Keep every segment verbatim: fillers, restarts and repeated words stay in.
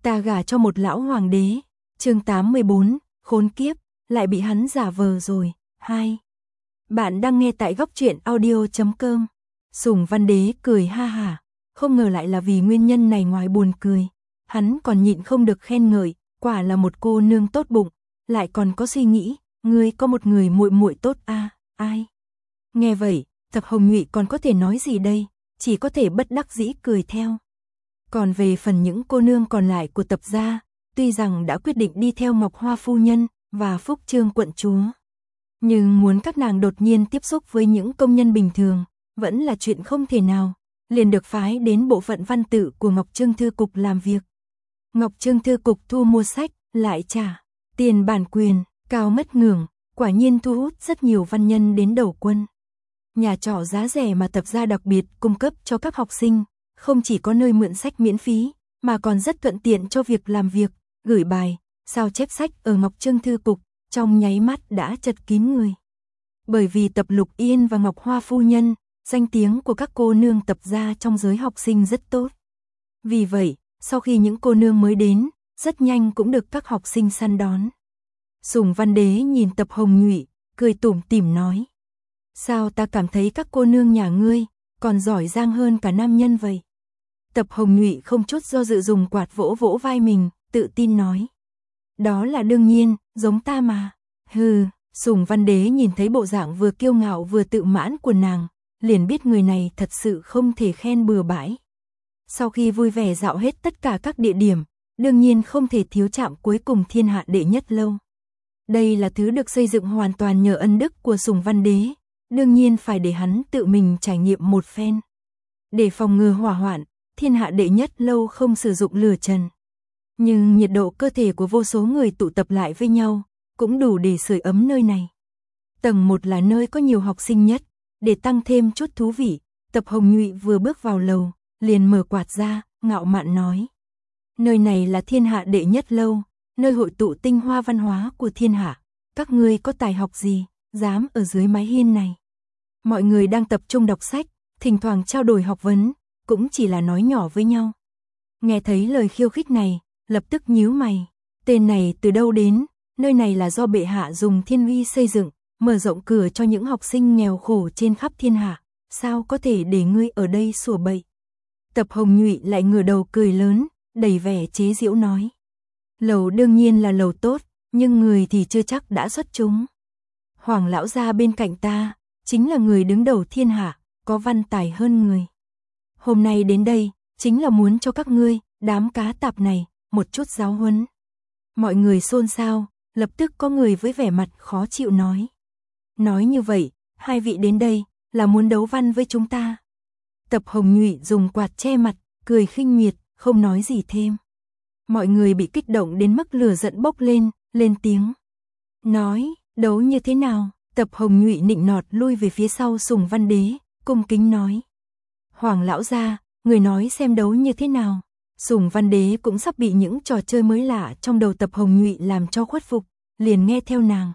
Ta gả cho một lão hoàng đế. Chương tám mươi bốn, khốn kiếp, lại bị hắn giả vờ rồi. Hai. Bạn đang nghe tại góc truyện audio chấm com. Sùng Văn Đế cười ha hả, không ngờ lại là vì nguyên nhân này. Ngoài buồn cười, hắn còn nhịn không được khen ngợi, quả là một cô nương tốt bụng, lại còn có suy nghĩ, ngươi có một người muội muội tốt a, à, ai? Nghe vậy, Tập Hồng Nhụy còn có thể nói gì đây, chỉ có thể bất đắc dĩ cười theo. Còn về phần những cô nương còn lại của Tập gia, tuy rằng đã quyết định đi theo Ngọc Hoa phu nhân và Phúc Trương quận chúa, nhưng muốn các nàng đột nhiên tiếp xúc với những công nhân bình thường, vẫn là chuyện không thể nào, liền được phái đến bộ phận văn tự của Ngọc Trương Thư Cục làm việc. Ngọc Trương Thư Cục thu mua sách, lại trả tiền bản quyền, cao mất ngưỡng, quả nhiên thu hút rất nhiều văn nhân đến đầu quân. Nhà trọ giá rẻ mà Tập gia đặc biệt cung cấp cho các học sinh, không chỉ có nơi mượn sách miễn phí, mà còn rất thuận tiện cho việc làm việc, gửi bài, sao chép sách ở Ngọc Trương Thư Cục, trong nháy mắt đã chật kín người. Bởi vì Tập Lục Yên và Ngọc Hoa phu nhân, danh tiếng của các cô nương Tập gia trong giới học sinh rất tốt. Vì vậy, sau khi những cô nương mới đến, rất nhanh cũng được các học sinh săn đón. Sùng Văn Đế nhìn Tập Hồng Nhụy, cười tủm tỉm nói: sao ta cảm thấy các cô nương nhà ngươi còn giỏi giang hơn cả nam nhân vậy? Tập Hồng Nhụy không chút do dự dùng quạt vỗ vỗ vai mình, tự tin nói: đó là đương nhiên, giống ta mà. Hừ. Sùng Văn Đế nhìn thấy bộ dạng vừa kiêu ngạo vừa tự mãn của nàng, liền biết người này thật sự không thể khen bừa bãi. Sau khi vui vẻ dạo hết tất cả các địa điểm, đương nhiên không thể thiếu trạm cuối cùng Thiên Hạ Đệ Nhất Lâu. Đây là thứ được xây dựng hoàn toàn nhờ ân đức của Sùng Văn Đế, đương nhiên phải để hắn tự mình trải nghiệm một phen. Để phòng ngừa hỏa hoạn, Thiên Hạ Đệ Nhất Lâu không sử dụng lửa trần. Nhưng nhiệt độ cơ thể của vô số người tụ tập lại với nhau, cũng đủ để sưởi ấm nơi này. Tầng một là nơi có nhiều học sinh nhất, để tăng thêm chút thú vị, Tập Hồng Nhụy vừa bước vào lầu, liền mở quạt ra, ngạo mạn nói: nơi này là Thiên Hạ Đệ Nhất Lâu, nơi hội tụ tinh hoa văn hóa của thiên hạ. Các ngươi có tài học gì, dám ở dưới mái hiên này? Mọi người đang tập trung đọc sách, thỉnh thoảng trao đổi học vấn, cũng chỉ là nói nhỏ với nhau. Nghe thấy lời khiêu khích này, lập tức nhíu mày. Tên này từ đâu đến? Nơi này là do bệ hạ dùng thiên uy xây dựng, mở rộng cửa cho những học sinh nghèo khổ trên khắp thiên hạ, sao có thể để ngươi ở đây sủa bậy? Tập Hồng Nhụy lại ngửa đầu cười lớn, đầy vẻ chế giễu nói: lầu đương nhiên là lầu tốt, nhưng người thì chưa chắc đã xuất chúng. Hoàng lão gia bên cạnh ta, chính là người đứng đầu thiên hạ, có văn tài hơn người. Hôm nay đến đây, chính là muốn cho các ngươi, đám cá tạp này, một chút giáo huấn. Mọi người xôn xao, lập tức có người với vẻ mặt khó chịu nói: nói như vậy, hai vị đến đây, là muốn đấu văn với chúng ta. Tập Hồng Nhụy dùng quạt che mặt, cười khinh miệt, không nói gì thêm. Mọi người bị kích động đến mức lửa giận bốc lên, lên tiếng. Nói, đấu như thế nào? Tập Hồng Nhụy nịnh nọt lui về phía sau Sùng Văn Đế, cung kính nói: Hoàng lão gia, người nói xem đấu như thế nào? Sùng Văn Đế cũng sắp bị những trò chơi mới lạ trong đầu Tập Hồng Nhụy làm cho khuất phục, liền nghe theo nàng.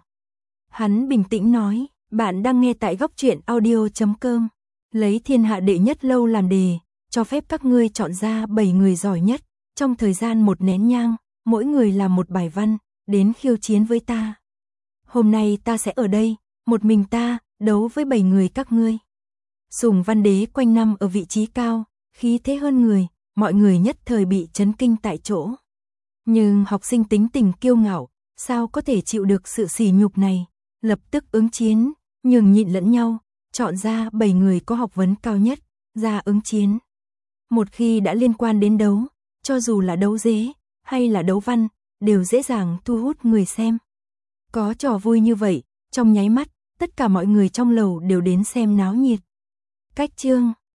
Hắn bình tĩnh nói: bạn đang nghe tại góc truyện audio chấm com. Lấy Thiên Hạ Đệ Nhất Lâu làm đề, cho phép các ngươi chọn ra bảy người giỏi nhất, trong thời gian một nén nhang, mỗi người làm một bài văn, đến khiêu chiến với ta. Hôm nay ta sẽ ở đây, một mình ta, đấu với bảy người các ngươi. Sùng Văn Đế quanh năm ở vị trí cao, khí thế hơn người, mọi người nhất thời bị chấn kinh tại chỗ. Nhưng học sinh tính tình kiêu ngạo, sao có thể chịu được sự sỉ nhục này, lập tức ứng chiến, nhường nhịn lẫn nhau, chọn ra bảy người có học vấn cao nhất, ra ứng chiến. Một khi đã liên quan đến đấu, cho dù là đấu dế, hay là đấu văn, đều dễ dàng thu hút người xem. Có trò vui như vậy, trong nháy mắt, tất cả mọi người trong lầu đều đến xem náo nhiệt. Cách chương